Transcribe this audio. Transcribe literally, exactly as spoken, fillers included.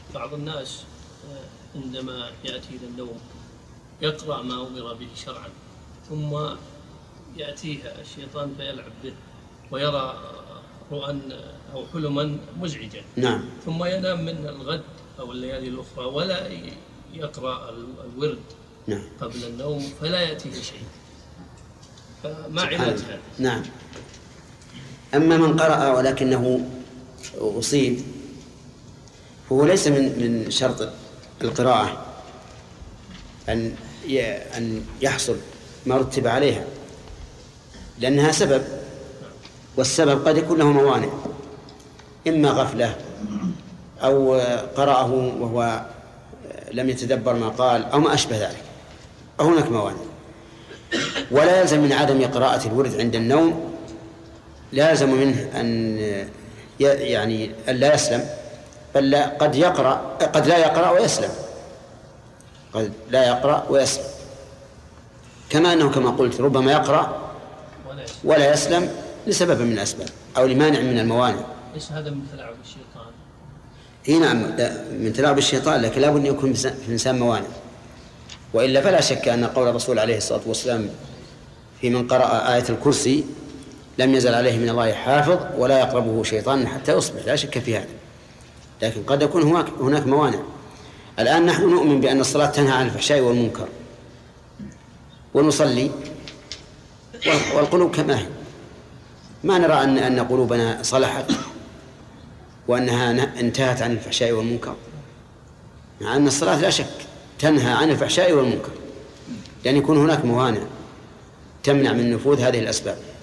بعض الناس عندما يأتي إلى النوم يقرأ ما أمر به شرعا، ثم يأتيه الشيطان فيلعب به ويرى رؤى أو حلما مزعجا. نعم. ثم ينام من الغد أو الليالي الأخرى ولا يقرأ الورد نعم. قبل النوم فلا يأتيه شيء، فما علاج هذا؟ نعم. أما من قرأ ولكنه أصيب هو ليس من من شرط القراءة أن أن يحصل ما رتب عليها، لأنها سبب، والسبب قد يكون له موانع، إما غفلة أو قرأه وهو لم يتدبر ما قال أو ما أشبه ذلك، أو هناك موانع. ولا يلزم من عدم قراءة الورد عند النوم، لازم منه أن يعني أن لا يسلم، بل لا قد يقرأ قد لا يقرأ ويسلم، قد لا يقرأ ويسلم، كما أنه كما قلت ربما يقرأ ولا يسلم لسبب من الأسباب أو لمانع من الموانع. ليس هذا من تلاعب الشيطان؟ إيه نعم، من تلاعب الشيطان، لكن لا بد أن يكون في الإنسان موانع، وإلا فلا شك أن قول الرسول عليه الصلاة والسلام في من قرأ آية الكرسي لم يزل عليه من الله حافظ ولا يقربه شيطان حتى يصبح، لا شك في هذا، لكن قد يكون هناك هناك موانع. الآن نحن نؤمن بأن الصلاة تنهى عن الفحشاء والمنكر، ونصلي والقلوب كما هي، ما نرى أن أن قلوبنا صلحت وأنها انتهت عن الفحشاء والمنكر، مع أن الصلاة لا شك تنهى عن الفحشاء والمنكر، لأن يكون هناك موانع تمنع من نفوذ هذه الأسباب.